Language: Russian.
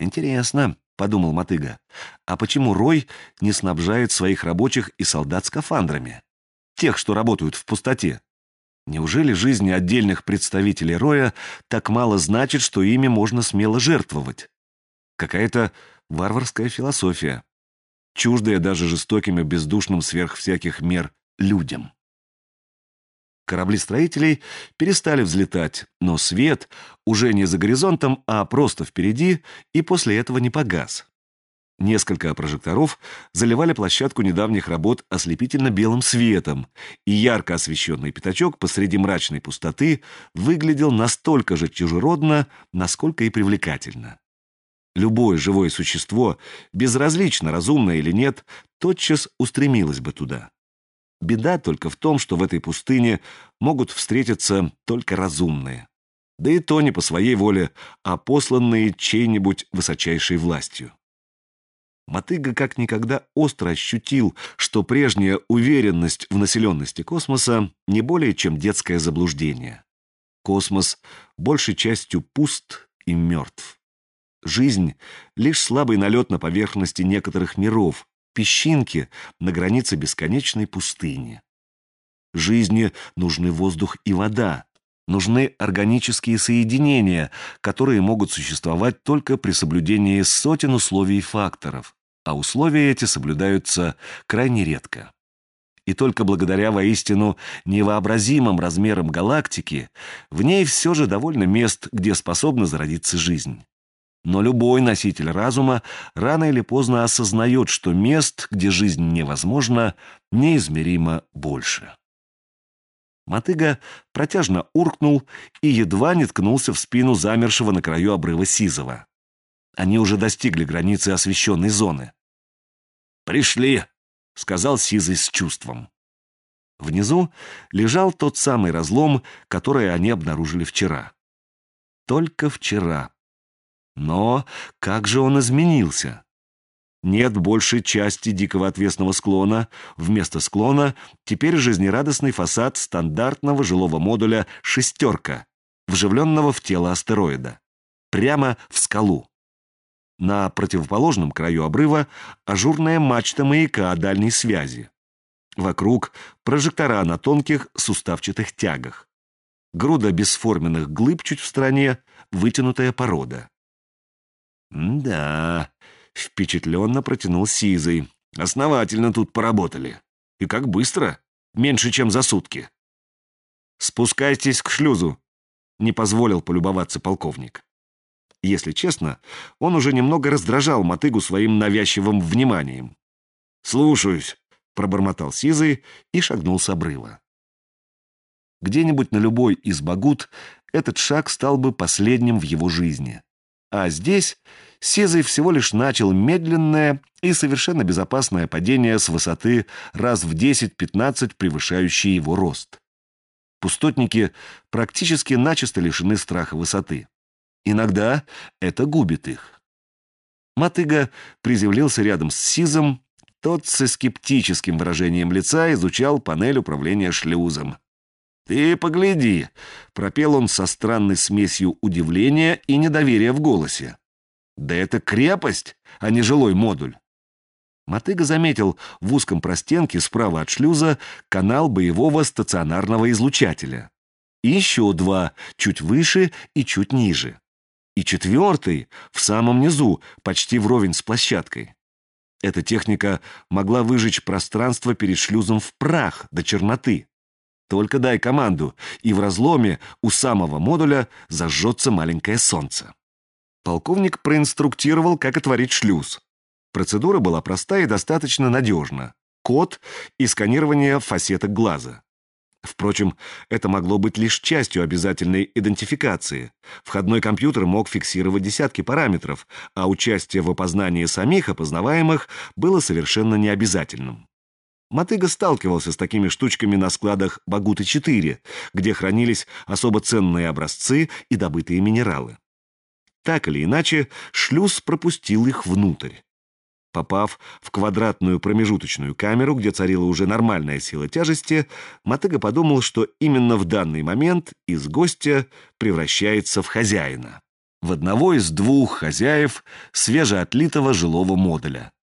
«Интересно», — подумал Мотыга, «а почему Рой не снабжает своих рабочих и солдат скафандрами? Тех, что работают в пустоте. Неужели жизни отдельных представителей Роя так мало значит, что ими можно смело жертвовать? Какая-то варварская философия, чуждая даже жестоким и бездушным сверх всяких мер людям». Корабли строителей перестали взлетать, но свет уже не за горизонтом, а просто впереди, и после этого не погас. Несколько прожекторов заливали площадку недавних работ ослепительно-белым светом, и ярко освещенный пятачок посреди мрачной пустоты выглядел настолько же чужеродно, насколько и привлекательно. Любое живое существо, безразлично, разумное или нет, тотчас устремилось бы туда. Беда только в том, что в этой пустыне могут встретиться только разумные. Да и то не по своей воле, а посланные чьей-нибудь высочайшей властью. Мотыга как никогда остро ощутил, что прежняя уверенность в населенности космоса не более чем детское заблуждение. Космос большей частью пуст и мертв. Жизнь — лишь слабый налет на поверхности некоторых миров, песчинки на границе бесконечной пустыни. Жизни нужны воздух и вода, нужны органические соединения, которые могут существовать только при соблюдении сотен условий и факторов, а условия эти соблюдаются крайне редко. И только благодаря воистину невообразимым размерам галактики в ней все же довольно мест, где способна зародиться жизнь. Но любой носитель разума рано или поздно осознает, что мест, где жизнь невозможна, неизмеримо больше. Мотыга протяжно уркнул и едва не ткнулся в спину замершего на краю обрыва Сизова. Они уже достигли границы освещенной зоны. «Пришли!» — сказал Сизый с чувством. Внизу лежал тот самый разлом, который они обнаружили вчера. Только вчера. Но как же он изменился? Нет большей части дикого отвесного склона. Вместо склона теперь жизнерадостный фасад стандартного жилого модуля «шестерка», вживленного в тело астероида. Прямо в скалу. На противоположном краю обрыва ажурная мачта маяка дальней связи. Вокруг прожектора на тонких суставчатых тягах. Груда бесформенных глыб чуть в стороне, вытянутая порода. «Да», — впечатленно протянул Сизый. «Основательно тут поработали. И как быстро. Меньше, чем за сутки». «Спускайтесь к шлюзу», — не позволил полюбоваться полковник. Если честно, он уже немного раздражал Мотыгу своим навязчивым вниманием. «Слушаюсь», — пробормотал Сизый и шагнул с обрыва. Где-нибудь на любой из Багут этот шаг стал бы последним в его жизни. А здесь Сизый всего лишь начал медленное и совершенно безопасное падение с высоты раз в 10-15 превышающей его рост. Пустотники практически начисто лишены страха высоты. Иногда это губит их. Мотыга приземлился рядом с Сизом, тот со скептическим выражением лица изучал панель управления шлюзом. «Ты погляди», — пропел он со странной смесью удивления и недоверия в голосе. «Да это крепость, а не жилой модуль». Мотыга заметил в узком простенке справа от шлюза канал боевого стационарного излучателя. И еще два, чуть выше и чуть ниже. И четвертый в самом низу, почти вровень с площадкой. Эта техника могла выжечь пространство перед шлюзом в прах до черноты. Только дай команду, и в разломе у самого модуля зажжется маленькое солнце. Полковник проинструктировал, как отворить шлюз. Процедура была проста и достаточно надежна. Код и сканирование фасеток глаза. Впрочем, это могло быть лишь частью обязательной идентификации. Входной компьютер мог фиксировать десятки параметров, а участие в опознании самих опознаваемых было совершенно необязательным. Мотыга сталкивался с такими штучками на складах Багуты-4, где хранились особо ценные образцы и добытые минералы. Так или иначе, шлюз пропустил их внутрь. Попав в квадратную промежуточную камеру, где царила уже нормальная сила тяжести, Мотыга подумал, что именно в данный момент из гостя превращается в хозяина. в одного из двух хозяев свежеотлитого жилого модуля.